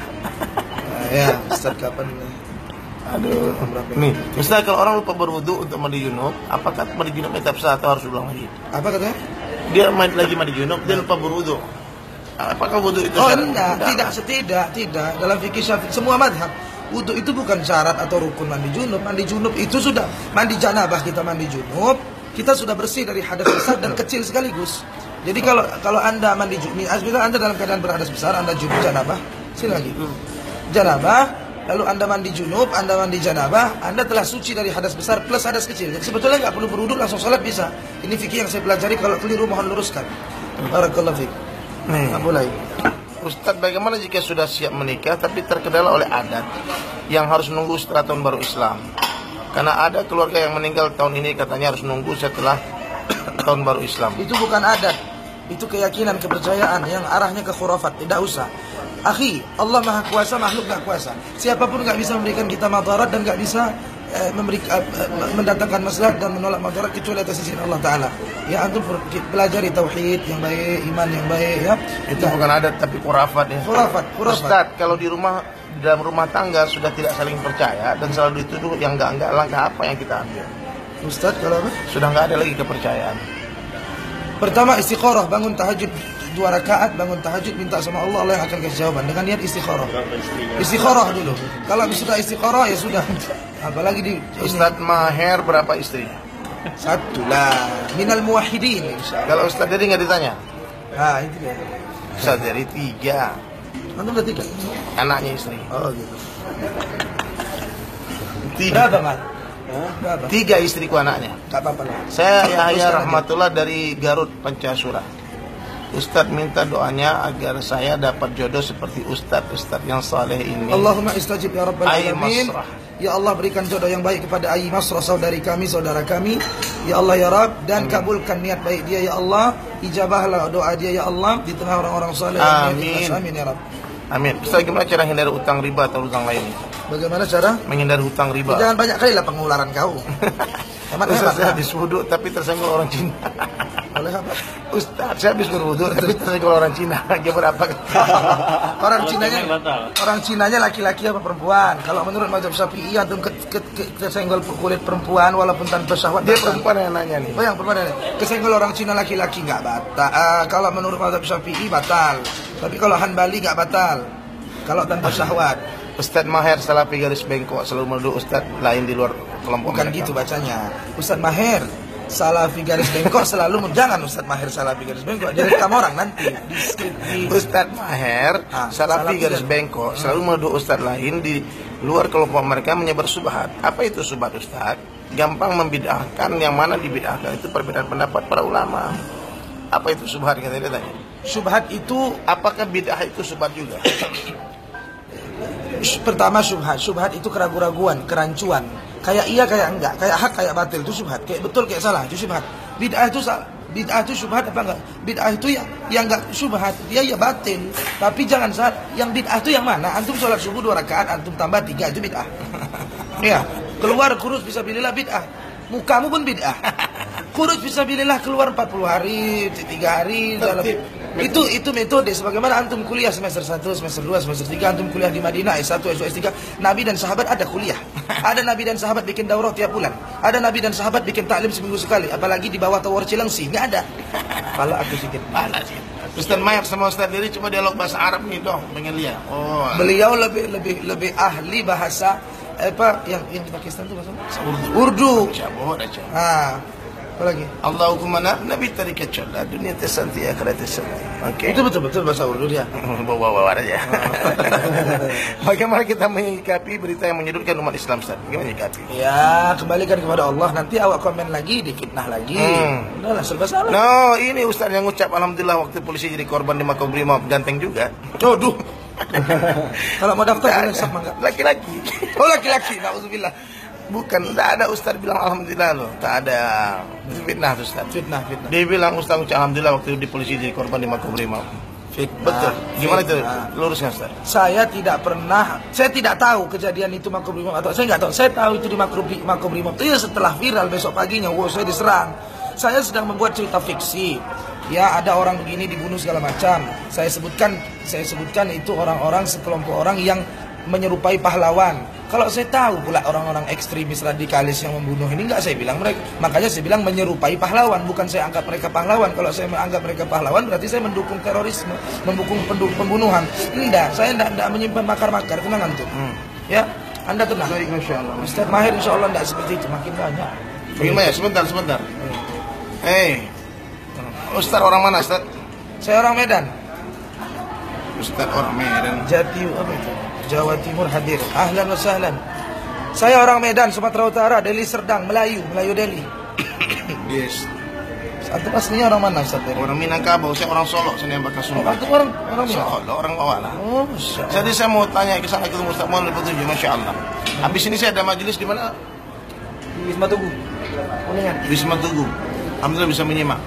Ya Ustaz kapan nih? Aduh. Nih Ustaz, kalau orang lupa berwudu untuk mandi junub, apakah mandi junub tetap sah atau harus ulang lagi? Apa katanya? Dia lagi mandi junub, dia lupa berwudu. Apakah wudu itu syarat? Tidak. Dalam fikih Syafi'i semua mazhab, wudu itu bukan syarat atau rukun mandi junub. Mandi junub itu sudah mandi janabah, kita mandi junub, kita sudah bersih dari hadas besar dan kecil sekaligus. Jadi kalau Anda mandi junub, misalnya Anda dalam keadaan berhadas besar, Anda junub janabah, silakan. Janabah, lalu Anda mandi junub, Anda mandi janabah, Anda telah suci dari hadas besar plus hadas kecil. Jadi sebetulnya nggak perlu berwudu, langsung sholat bisa. Ini fikih yang saya pelajari, kalau keliru mohon luruskan. Barakallahu fiik. Mulai. Ustaz, bagaimana jika sudah siap menikah tapi terkendala oleh adat yang harus nunggu setelah tahun baru Islam? Karena ada keluarga yang meninggal tahun ini katanya harus nunggu setelah tahun baru Islam. Itu bukan adat, itu keyakinan, kepercayaan yang arahnya ke khurafat. Tidak usah. Akhi, Allah Maha Kuasa, makhluk gak kuasa. Siapapun gak bisa memberikan kita madarat dan gak bisa mendatangkan maslahat dan menolak madarat kecuali atas izin Allah Ta'ala. Ya, antum pelajari tauhid yang baik, iman yang baik ya. Itu bukan adat tapi khurafat ya. Khurafat. Ustaz, kalau dalam rumah tangga sudah tidak saling percaya dan selalu dituduh yang enggak, langkah apa yang kita ambil? Ustaz, kalau apa? Sudah enggak ada lagi kepercayaan. Pertama istiqorah, bangun tahajud 2 rakaat, bangun tahajud, minta sama Allah, Allah yang akan kasih jawaban dengan niat istiqorah. Istiqorah dulu. Kalau sudah istiqorah ya sudah. Apalagi di Ustaz Maher berapa istri? 1 lah. Minal muwahhidin. Kalau Ustaz jadi nggak ditanya? Nah, itu dia. Ustaz jadi 3. Antum udah 3? Anaknya istri. Oh gitu. 3. Berapa, Mas? Berapa? 3 istriku anaknya. Enggak apa-apa lah. Saya Yahya Rahmatullah dari Garut Pancasura. Ustadz minta doanya agar saya dapat jodoh seperti Ustadz yang saleh ini. Allahumma istajib ya rabbal alamin. Masrah. Ya Allah berikan jodoh yang baik kepada Ayi Masroh saudari kami, saudara kami. Ya Allah ya Rabb, dan kabulkan niat baik dia ya Allah. Ijabahlah doa dia ya Allah di tengah orang-orang saleh. Amin. Amin ya Rabb. Amin. Ustaz, gimana cara hindari utang riba atau utang lain? Bagaimana cara? Menghindari hutang riba. Jangan banyak kali lah pengeluaran kau. Ustaz, saya habis wudhu tapi tersenggol orang Cina. Oleh apa? Ustaz, saya habis berwudhu tapi tersenggol orang Cina. Gimana apa? Orang Cinanya laki-laki apa perempuan? Kalau menurut mazhab Syafi'i antum kesenggol kulit perempuan walaupun tanpa syahwat. Dia perempuan yang nanya nih. Oh, yang perempuan yang nanya. Kesenggol orang Cina laki-laki enggak batal. Kalau menurut mazhab Syafi'i batal. Tapi kalau Hanbali enggak batal. Kalau tanpa syahwat. Ustadz Maher Salafi garis bengkok selalu menuduh Ustadz lain di luar kelompok Bukan mereka. gitu bacanya. Ustadz Maher Salafi garis bengkok selalu jangan Ustadz Maher Salafi garis bengkok direkam orang nanti di Ustadz Maher Salafi garis bengkok selalu menuduh Ustadz lain di luar kelompok mereka menyebar subhat. Apa itu subhat Ustadz? Gampang membid'ahkan, yang mana dibid'ahkan itu perbedaan pendapat para ulama. Apa itu subhat, kata dia tanya. Subhat itu, apakah bid'ah itu subhat juga? pertama syubhat itu keraguan-raguan, kerancuan, kayak iya kayak enggak, kayak hak kayak batil, itu syubhat, kayak betul kayak salah, itu syubhat. Bid'ah itu salah, bid'ah itu syubhat apa enggak? Bid'ah itu yang enggak syubhat, dia ya batil, tapi jangan salah, yang bid'ah itu yang mana? Antum sholat subuh 2 rakaat, antum tambah 3, itu bid'ah. Ya, keluar kurus fisabilillah bid'ah, mukamu pun bid'ah. Kurus fisabilillah keluar 40 hari, 3 hari dalam itu metode. Sebagaimana antum kuliah semester 1, semester 2, semester 3, antum kuliah di Madinah S1, S2, S3, Nabi dan sahabat ada kuliah. Ada Nabi dan sahabat bikin daurah tiap bulan. Ada Nabi dan sahabat bikin taklim seminggu sekali, apalagi di bawah tower Cilengsi, enggak ada. Kalau aku sedikit. Ustaz Mayer sama Ustaz Diri coba dialog bahasa Arab nih dong, pengen lihat. Oh. Beliau lebih ahli bahasa apa yang di Pakistan tuh bahasa Urdu. Apa lagi? Allahumma nabi tarikat colla dunia tesanti akhirat tesanti. Oke. Itu betul bahasa Urdu dia. Bawa aja. Bagaimana kita menyikapi berita yang menyudutkan umat Islam, Ustaz? Gimana menyikapi? Ya, kembalikan kepada Allah. Nanti awak komen lagi, difitnah lagi. Udahlah, serba salah. No, ini Ustaz yang ngucap alhamdulillah waktu polisi jadi korban di Makobrimob, ganteng juga. Aduh. Kalau mau daftar sama enggak? Laki-laki. Oh, laki-laki. Nauzubillah. Bukan, tidak ada Ustaz bilang alhamdulillah loh. Tak ada. Fitnah Ustaz. Fitnah. Dia bilang Ustaz ucap alhamdulillah waktu di polisi jadi korban di Makobrimob. Fitnah. Betul. Gimana itu? Lurusnya Ustaz. Saya tidak tahu kejadian itu Makobrimob atau saya nggak tahu. Saya tahu itu di Makobrimob. Itu ya setelah viral besok paginya, saya diserang. Saya sedang membuat cerita fiksi. Ya, ada orang begini dibunuh segala macam. Saya sebutkan itu orang-orang, sekelompok orang yang menyerupai pahlawan. Kalau saya tahu pula orang-orang ekstremis radikalis yang membunuh ini, enggak saya bilang mereka. Makanya saya bilang menyerupai pahlawan, bukan saya anggap mereka pahlawan. Kalau saya menganggap mereka pahlawan berarti saya mendukung terorisme, mendukung pembunuhan. Enggak, saya enggak menyimpan makar-makar, tenang antum. Ya, Anda tenang. Baik, Masya Allah. Ustaz Mahir insyaallah enggak seperti itu, makin banyak. Bagaimana ya? Sebentar. Ustaz orang mana, Ustaz? Saya orang Medan. Ustaz orang Medan. Jati apa itu? Jawa Timur hadir. Ahlan wa sahlan. Saya orang Medan, Sumatera Utara, Deli Serdang, Melayu Deli. Yes. Antum aslinya orang mana, Ustaz? Orang Minangkabau, saya orang Solo, saya bakal Solo. Antum orang Solo, orang Bawala. Oh, Masya Allah. Jadi saya mau tanya ke sana ketemu Ustaz Muhammad petunjuk, Masya Allah. Habis ini saya ada majelis di mana? Di Wisma Tugu. Kuningan. Wisma Tugu. Alhamdulillah bisa menyimak.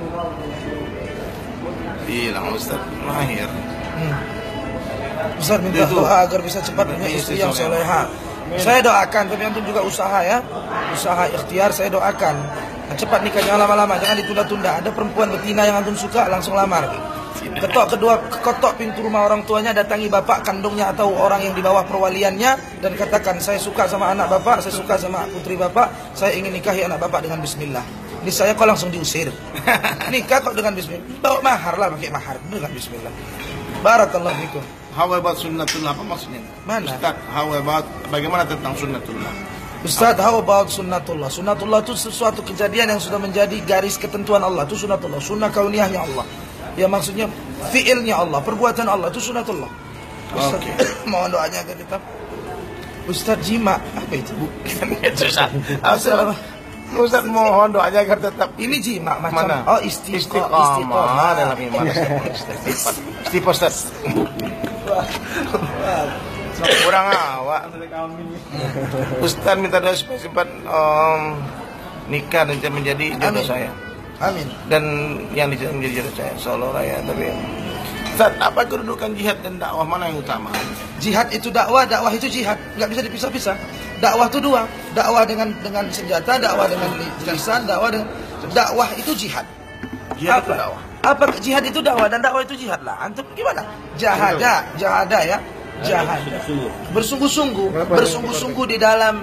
Hilang Ustaz Mahir. Ustaz minta doa agar bisa cepat punya istri yang soleha. Saya doakan, tapi antum juga usaha ya. Usaha ikhtiar saya doakan. Nah, cepat nikahnya lama-lama, jangan ditunda-tunda. Ada perempuan betina yang antum suka, langsung lamar. Ketok pintu rumah orang tuanya, datangi bapak kandungnya atau orang yang di bawah perwaliannya dan katakan, saya suka sama anak bapak, saya suka sama putri bapak, saya ingin nikahi anak bapak dengan bismillah. Ini saya kok langsung diusir. Nikah kok dengan bismillah. Bawa mahar lah, pakai mahar dengan bismillah. Barakallahu fikum. How about sunnatullah? Apa maksudnya? Mana? Ustaz, how about bagaimana tentang sunnatullah? Ustaz, how about sunnatullah? Sunnatullah itu sesuatu kejadian yang sudah menjadi garis ketentuan Allah. Itu sunnatullah, sunnah kauniyahnya Allah. Ya maksudnya fiilnya Allah, perbuatan Allah itu sunnatullah. Ustaz, mohon doanya agar kita. Ustaz jima, apa itu? Bukan itu Ustaz. Ustaz mohon doanya agar tetap ini jima macam mana? Oh istiqomah dalam iman. Istiqomah Ustaz. Kurang awak. Ustaz minta doa supaya cepat nikah dan menjadi jodoh saya. Amin. Dan yang menjadi jodoh saya Solo Raya. Tapi Ustaz, apa kedudukan jihad dan dakwah, mana yang utama? Jihad itu dakwah, dakwah itu jihad, nggak bisa dipisah-pisah. Dakwah itu dua, dakwah dengan senjata, dakwah dengan lisan, dakwah itu jihad. Jihad Apa? itu dakwah. Apa jihad itu dakwah dan dakwah itu jihad lah. Antum gimana? Jahada ya. Jahad. Bersungguh-sungguh di dalam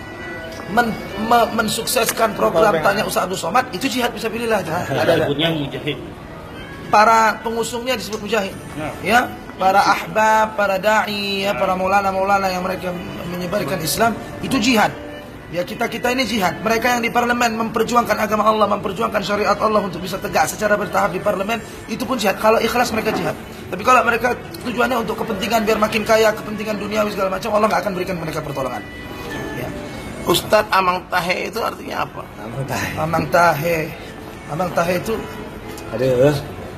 mensukseskan program Tanya Ustaz Abdul Somad, itu jihad bisa pilihlah. Disebutnya mujahid. Para pengusungnya disebut mujahid. Ya, para ahbab, para dai, ya, para maulana-maulana yang mereka menyebarkan Islam, itu jihad. Ya, kita ini jihad. Mereka yang di parlemen memperjuangkan agama Allah, memperjuangkan syariat Allah untuk bisa tegak secara bertahap di parlemen, itu pun jihad. Kalau ikhlas mereka jihad. Tapi kalau mereka tujuannya untuk kepentingan biar makin kaya, kepentingan duniawi segala macam, Allah nggak akan berikan mereka pertolongan. Ya. Ustadz Amang Tahe itu artinya apa? Amang Tahe itu Aduh.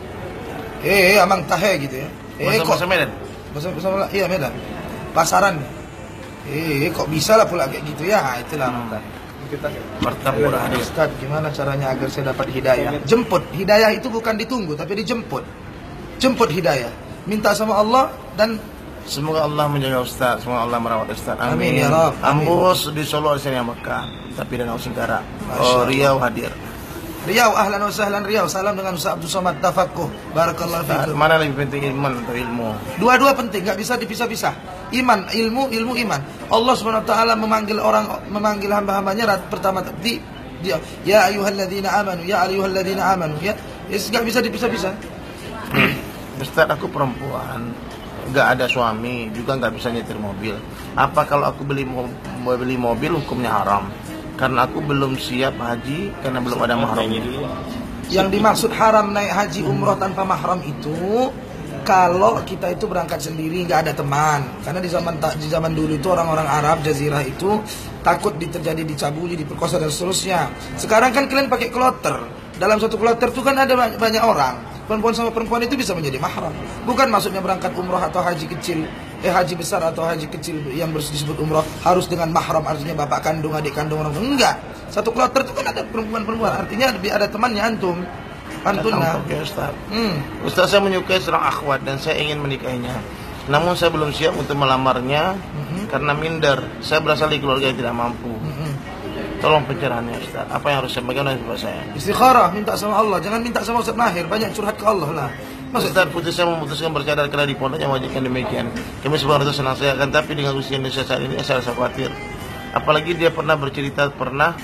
Amang Tahe gitu ya. Bahasa Medan? Bahasa iya Medan. Pasaran. Kok bisa lah pula kayak gitu ya. Itulah Amang Tahe. Pertempur hadis. Ustaz, gimana caranya agar saya dapat hidayah? Jemput. Hidayah itu bukan ditunggu tapi dijemput. Jemput hidayah. Minta sama Allah dan Semoga Allah menjaga Ustaz, semoga Allah merawat Ustaz. Amin. Amin ya Rabb. Ambus di Solo di Mekah, tapi Danau Singkara. Oh, Riau hadir. Riau, ahlan wa sahlan Riau. Salam dengan Ustaz Abdul Somad Tafaqquh. Barakallahu fiikum. Mana lebih penting, iman atau ilmu? Dua-dua penting, nggak bisa dipisah-pisah. Iman, ilmu, iman. Allah Subhanahu wa taala memanggil hamba-hambanya pertama dia ya ayyuhalladzina amanu, ya ya. Nggak bisa dipisah-pisah. Ustaz, aku perempuan, nggak ada suami, juga nggak bisa nyetir mobil. Apa kalau aku beli mobil hukumnya haram? Karena aku belum siap haji karena belum ada mahramnya. Yang dimaksud haram naik haji umroh tanpa mahram itu kalau kita itu berangkat sendiri, nggak ada teman. Karena di zaman dulu itu orang-orang Arab Jazirah itu takut terjadi dicabuli, diperkosa dan seterusnya. Sekarang kan kalian pakai kloter. Dalam satu kloter itu kan ada banyak orang. Perempuan sama perempuan itu bisa menjadi mahram. Bukan maksudnya berangkat umroh atau haji kecil, haji besar atau haji kecil yang disebut umroh harus dengan mahram, artinya bapak kandung, adik kandung orang. Enggak. Satu kloter itu kan ada perempuan-perempuan, artinya lebih ada temannya antum. Antunna. Oke, Ustaz. Ustaz, saya menyukai seorang akhwat dan saya ingin menikahinya. Namun saya belum siap untuk melamarnya karena minder. Saya berasal dari keluarga yang tidak mampu. Tolong pencerahannya Ustaz. Apa yang harus saya bagaimana buat saya? Istikharah, minta sama Allah. Jangan minta sama Ustaz Mahir. Banyak curhat ke Allah lah. Ustaz, putri saya memutuskan bercadar karena di pondok yang wajibkan demikian. Kami sebenarnya senang saya akan, tapi dengan usia Indonesia saat ini saya rasa khawatir. Apalagi dia pernah bercerita pernah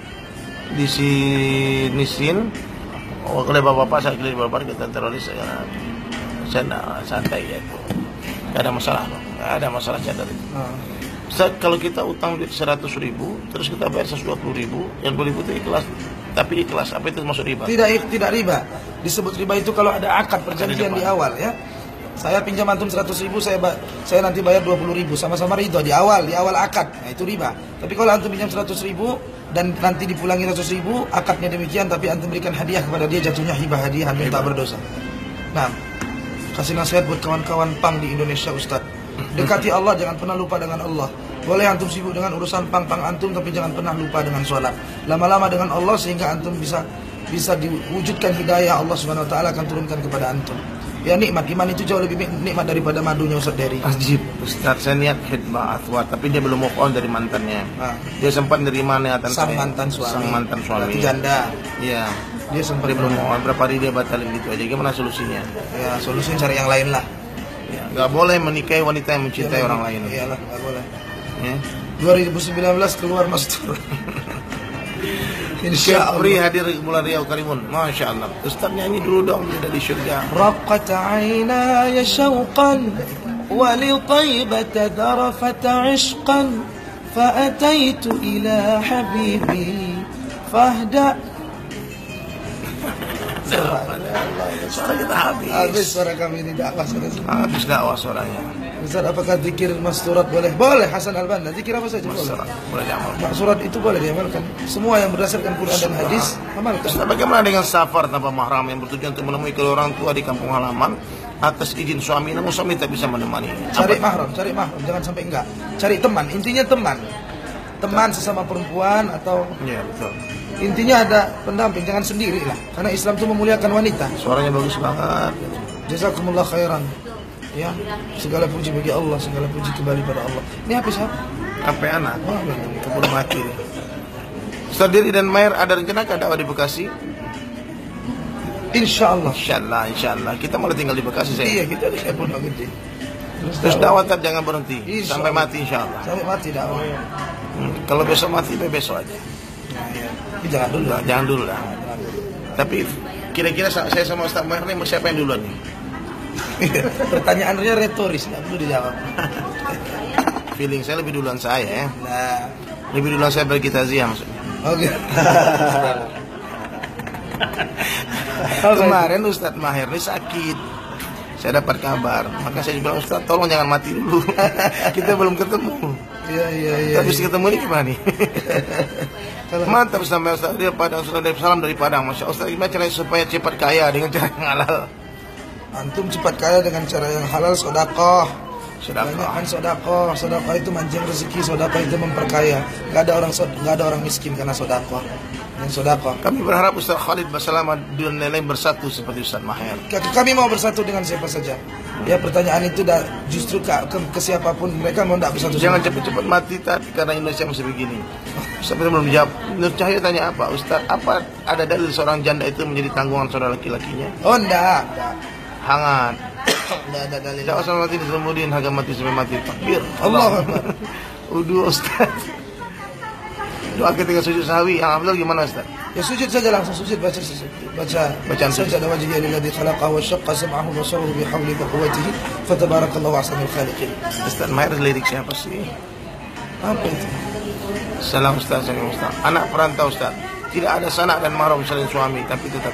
disinisin oleh bapak-bapak saat di bapak kita teroris. Saya santai ya itu. Gak ada masalah, gak ada masalah cadar itu. Ustaz, kalau kita utang duit 100.000, terus kita bayar 120.000, yang 20.000 itu ikhlas. Tapi ikhlas, apa itu masuk riba? Tidak riba. Disebut riba itu kalau ada akad perjanjian di awal ya. Saya pinjam antum 100.000, saya nanti bayar 20.000, sama-sama ridho di awal akad. Nah, itu riba. Tapi kalau antum pinjam 100.000 dan nanti dipulangi 100.000, akadnya demikian, tapi antum berikan hadiah kepada dia, jatuhnya hibah hadiah, antum tak berdosa. Nah, kasih nasihat buat kawan-kawan pang di Indonesia, Ustaz. Dekati Allah, jangan pernah lupa dengan Allah. Boleh antum sibuk dengan urusan pang antum, tapi jangan pernah lupa dengan sholat. Lama-lama dengan Allah sehingga antum bisa diwujudkan hidayah. Allah Subhanahu wa taala akan turunkan kepada antum. Ya, nikmat iman itu jauh lebih nikmat daripada madunya Ustaz Dery. Ajib, Ustaz, saya niat khidmah athwat, tapi dia belum move on dari mantannya. Dia sempat nerima niatan sang saya. mantan suami. Sang mantan suami. Berarti janda. Iya. Dia sempat belum move on, berapa hari dia batalin gitu aja. Gimana solusinya? Ya, solusinya cari yang lain lah. Ya, nggak boleh menikahi wanita yang mencintai orang lain. Iyalah, nggak boleh. Ya. 2019 keluar Mastur. Syafri hadir bulan Riau Karimun. Masya Allah. Ustaz nyanyi dulu dong, dia di syurga. Raqqat 'ainaya syauqan wa li taibata darafat 'ishqan fa ataitu ila habibi fahda. Suara kita habis. Habis suara kami ini dakwah sudah. Habis dakwah suaranya. Ustaz, apakah zikir masturat boleh? Boleh, Hasan Al-Banna. Zikir apa saja boleh. Boleh diamalkan. Maksurat itu boleh diamalkan. Semua yang berdasarkan Quran dan hadis amalkan. Ustaz, bagaimana dengan safar tanpa mahram yang bertujuan untuk menemui kedua orang tua di kampung halaman atas izin suami, namun suami tak bisa menemani. Cari mahram, jangan sampai enggak. Cari teman, intinya teman sesama perempuan atau Ya betul. intinya ada pendamping, jangan sendiri lah. Karena Islam itu memuliakan wanita. Suaranya bagus banget. Jazakumullah khairan. Ya, segala puji bagi Allah, segala puji kembali pada Allah. Ini apa siapa? Sampai anak, keburu mati. Ustaz Diri dan Maher ada rencana ke dakwah di Bekasi? Insya Allah. Insya Allah. Kita malah tinggal di Bekasi saya. Iya, kita di Pondok Gede. Terus dakwah tetap jangan berhenti Insya sampai Allah. mati insya Allah. Sampai mati dakwah. Kalau besok mati, besok aja. Ini jangan dulu. Jangan dulu lah. Tapi kira-kira saya sama Ustaz Maher nih siapa yang duluan nih? Pertanyaannya retoris, nggak perlu dijawab. Feeling saya lebih duluan saya ya. Nah, Lebih duluan saya berkitaziah maksudnya. oke. Kemarin Ustadz Maher ini sakit. Saya dapat kabar. Maka saya bilang, Ustadz tolong jangan mati dulu. Kita belum ketemu. Iya. Tapi ketemu ini gimana nih? Mantap sampai Ustadz dari Padang, salam dari Padang. Masya Allah, Ustadz gimana caranya supaya cepat kaya dengan cara yang halal? Antum cepat kaya dengan cara yang halal, sedekah. Sedekah. Banyakkan sedekah itu mancing rezeki, sedekah itu memperkaya. Gak ada orang miskin karena sedekah. Yang sedekah. Kami berharap Ustaz Khalid Basalamah dan lain-lain bersatu seperti Ustaz Maher. Kami mau bersatu dengan siapa saja. Ya, pertanyaan itu justru ke siapapun mereka mau tidak bersatu. Jangan cepat-cepat mati tadi karena Indonesia masih begini. Ustaz belum jawab. Nur Cahaya tanya apa? Ustaz, apa ada dalil seorang janda itu menjadi tanggungan saudara laki-lakinya? Oh, enggak. Hangat. Enggak ada dalil. Tidak usah mati disembunyiin, harga mati sampai mati. Takbir. Allah. Udu Ustaz. Doa ketika sujud sahwi. Yang Abdul gimana Ustaz? Ya sujud saja, langsung sujud, baca Bacaan sajada wajhihi lilladzi khalaqa wa syaqqa sam'ahu wa basarahu bihawli wa quwwatihi fatabarakallahu ahsanul khaliqin. Ustaz Maher lirik siapa sih? Apa itu? Salam Ustaz, salam Ustaz. Anak perantau Ustaz. Tidak ada sanak dan mahram selain suami, tapi tetap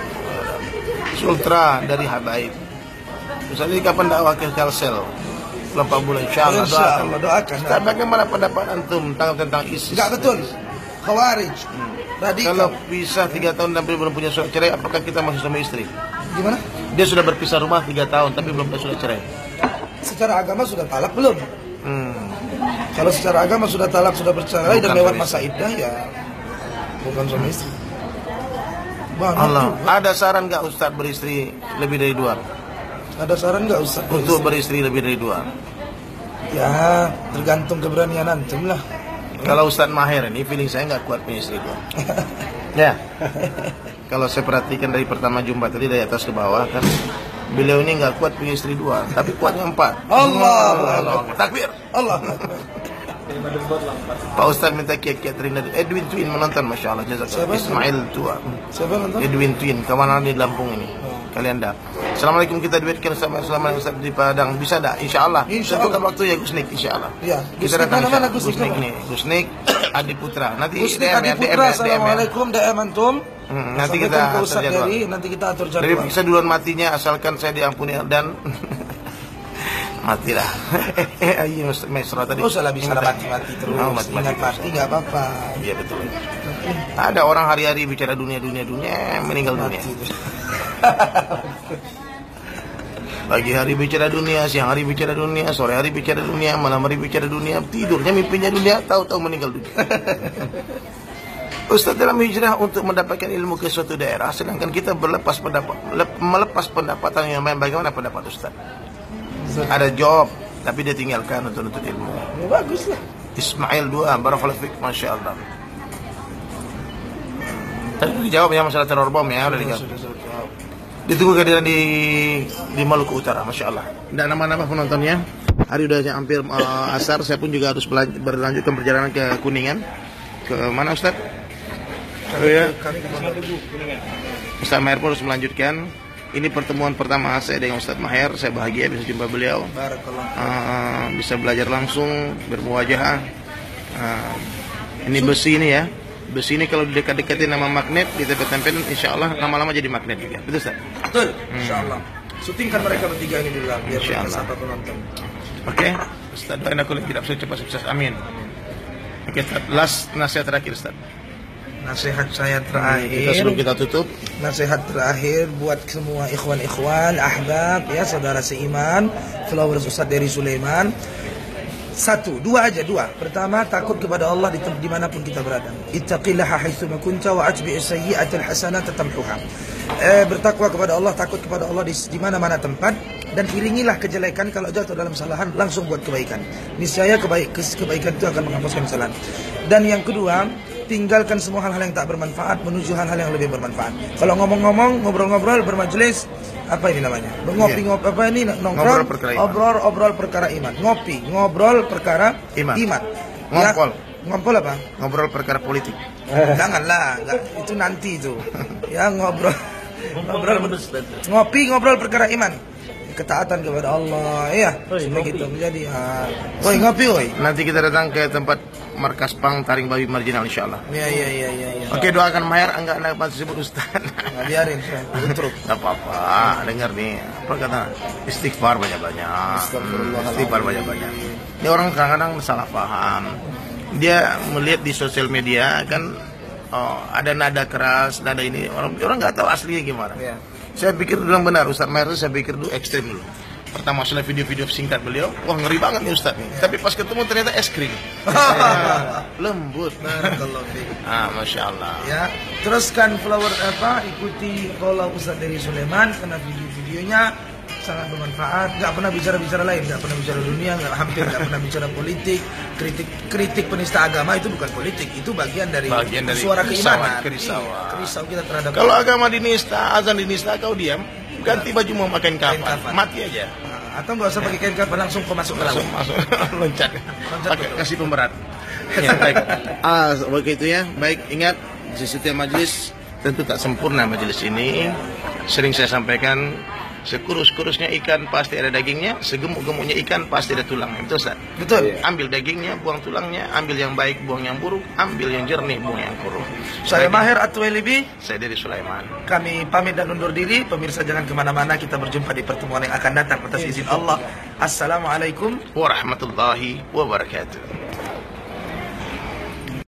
Sultra dari Habaib. Ustaz ini kapan dakwah ke Kalsel? 4 bulan insyaallah. Doakan. Ustaz, bagaimana pendapat antum tentang ISIS? Enggak betul. Khawarij. Radikal. Kalau pisah 3 tahun dan belum punya surat cerai, apakah kita masih suami istri? Gimana? Dia sudah berpisah rumah 3 tahun tapi belum punya surat cerai. Secara agama sudah talak belum? Kalau secara agama sudah talak, sudah bercerai dan lewat masa iddah, ya bukan suami istri. Allah, ada saran nggak Ustaz beristri lebih dari 2? Ada saran nggak Ustaz? Untuk beristri lebih dari 2? Ya, tergantung keberanian antum lah. Kalau Ustaz Maher ini feeling saya nggak kuat punya istri 2. Ya. Kalau saya perhatikan dari pertama jumpa tadi dari atas ke bawah kan, beliau ini nggak kuat punya istri 2, tapi kuatnya 4. Allah. Takbir. Allah. Pak Ustaz minta kiat-kiat Rina. Edwin Twin menonton, Masya Allah. Jazakallah. Ismail tua. Siapa nonton? Edwin Twin, kawan di Lampung ini. Kalian dah. Assalamualaikum, kita duetkan sama Ustaz di Padang. Bisa dah? Insya Allah. Tentukan waktu ya Gusnik, Insya Allah. Ya. Kita datang. Mana Gusnik nih. Gusnik Adi Putra. Nanti Gusnik Adi Putra. Assalamualaikum DM antum. Nanti kita atur jadwal. Nanti kita atur jadwal. Jadi bisa duluan matinya asalkan saya diampuni dan matilah. Ayo mesra tadi. Oh, salah bisa mati terus. Mati nggak apa-apa. Iya betul. Ada orang hari-hari bicara dunia meninggal dunia. Pagi hari bicara dunia, siang hari bicara dunia, sore hari bicara dunia, malam hari bicara dunia, tidurnya mimpinya dunia, tahu-tahu meninggal dunia. Ustaz, dalam hijrah untuk mendapatkan ilmu ke suatu daerah, sedangkan kita melepas pendapatan yang lain, bagaimana pendapat Ustaz? Ada job, tapi dia tinggalkan untuk nuntut ilmu. Ya, bagus lah. Ismail 2, barakallahu fiik, Masya Allah. Tadi dijawab ya masalah teror bom ya, udah dijawab. Ditunggu kehadiran di Maluku Utara, Masya Allah. Tidak nama-nama penontonnya. Hari udah hampir asar, saya pun juga harus berlanjutkan perjalanan ke Kuningan. Ke mana Ustaz? Kami ke Kuningan. Ustaz Maher pun harus melanjutkan. Ini pertemuan pertama saya dengan Ustaz Maher. Saya bahagia bisa jumpa beliau. Bisa belajar langsung, bermuwajahah. Ini besi ini ya. Besi ini kalau didekat-dekatin nama magnet, ditempel-tempelin, insya Allah lama-lama jadi magnet juga. Betul Ustaz? Betul, insya Allah. Syutingkan mereka bertiga ini dulu lah, biar mereka sampai penonton. Oke, Ustaz doain aku tidak bisa cepat sukses, amin. Oke, Ustaz, last nasihat terakhir Ustaz. Nasihat saya Kita terakhir, sebelum kita tutup, nasihat terakhir buat semua ikhwan-ikhwan, ahbab, ya saudara seiman, followers Ustaz Dery Sulaiman. Dua. Pertama, takut kepada Allah dimanapun kita berada. Ittaqillaha haitsuma kunta wa atbi'is sayyi'atal hasanata tamhuha. Bertakwa kepada Allah, takut kepada Allah di mana-mana tempat, dan iringilah kejelekan. Kalau jatuh dalam kesalahan, langsung buat kebaikan. Niscaya kebaikan itu akan menghapuskan kesalahan. Dan yang kedua, tinggalkan semua hal-hal yang tak bermanfaat menuju hal-hal yang lebih bermanfaat. Kalau ngomong-ngomong, ngobrol-ngobrol, bermajelis, apa ini namanya? Ngopi-ngopi, apa ini? Nongkrong, obrol perkara iman. Ngobrol perkara iman. Ngompol. Ya, ngompol apa? Ngobrol perkara politik. Janganlah, itu nanti itu. Ya, ngobrol ngobrol perkara iman. Ketaatan kepada Allah, ya, begitu menjadi. Woi, ngopi, woi. Nanti kita datang ke tempat markas Pang Taring Babi Marginal, insyaallah. Iya. Oke, doakan Maher enggak disebut Ustaz. Nggak biarin, terus. Enggak apa-apa, dengar nih. Apa kata? Istighfar banyak-banyak. Istighfar banyak-banyak. Ini orang kadang-kadang salah paham. Dia melihat di sosial media kan, ada nada keras, nada ini, orang nggak tahu aslinya gimana. Iya. Saya pikir dulu yang benar, Ustaz Maher itu saya pikir dulu ekstrim dulu. Pertama setelah video-video singkat beliau, wah ngeri banget nih Ustaz nih. Tapi pas ketemu ternyata es krim. Lembut. Masya Allah. Ya, teruskan ikuti follow Ustaz Dery Sulaiman karena video-videonya sangat bermanfaat. Nggak pernah bicara lain, nggak pernah bicara dunia, hampir nggak pernah bicara politik. Kritik penista agama itu bukan politik, itu bagian dari suara keimanan. Kerisau kita terhadap. Kalau agama dinista, azan dinista, kau diam, ganti baju mau pakai kafan, mati aja. Atau nggak usah pakai kain kafan, langsung kau masuk ke laut. Masuk loncat. Pakai kasih pemberat. Ya, baik. Begitu ya. Baik, ingat di setiap majelis tentu tak sempurna majelis ini. Sering saya sampaikan, sekurus-kurusnya ikan pasti ada dagingnya, segemuk-gemuknya ikan pasti ada tulangnya. Betul, Ustaz? Betul. Ambil dagingnya, buang tulangnya, ambil yang baik, buang yang buruk, ambil yang jernih, buang yang korup. Saya Maher At-Tuwailibi. Saya Dery Sulaiman. Kami pamit dan undur diri. Pemirsa jangan kemana-mana. Kita berjumpa di pertemuan yang akan datang atas izin Allah. Assalamualaikum warahmatullahi wabarakatuh.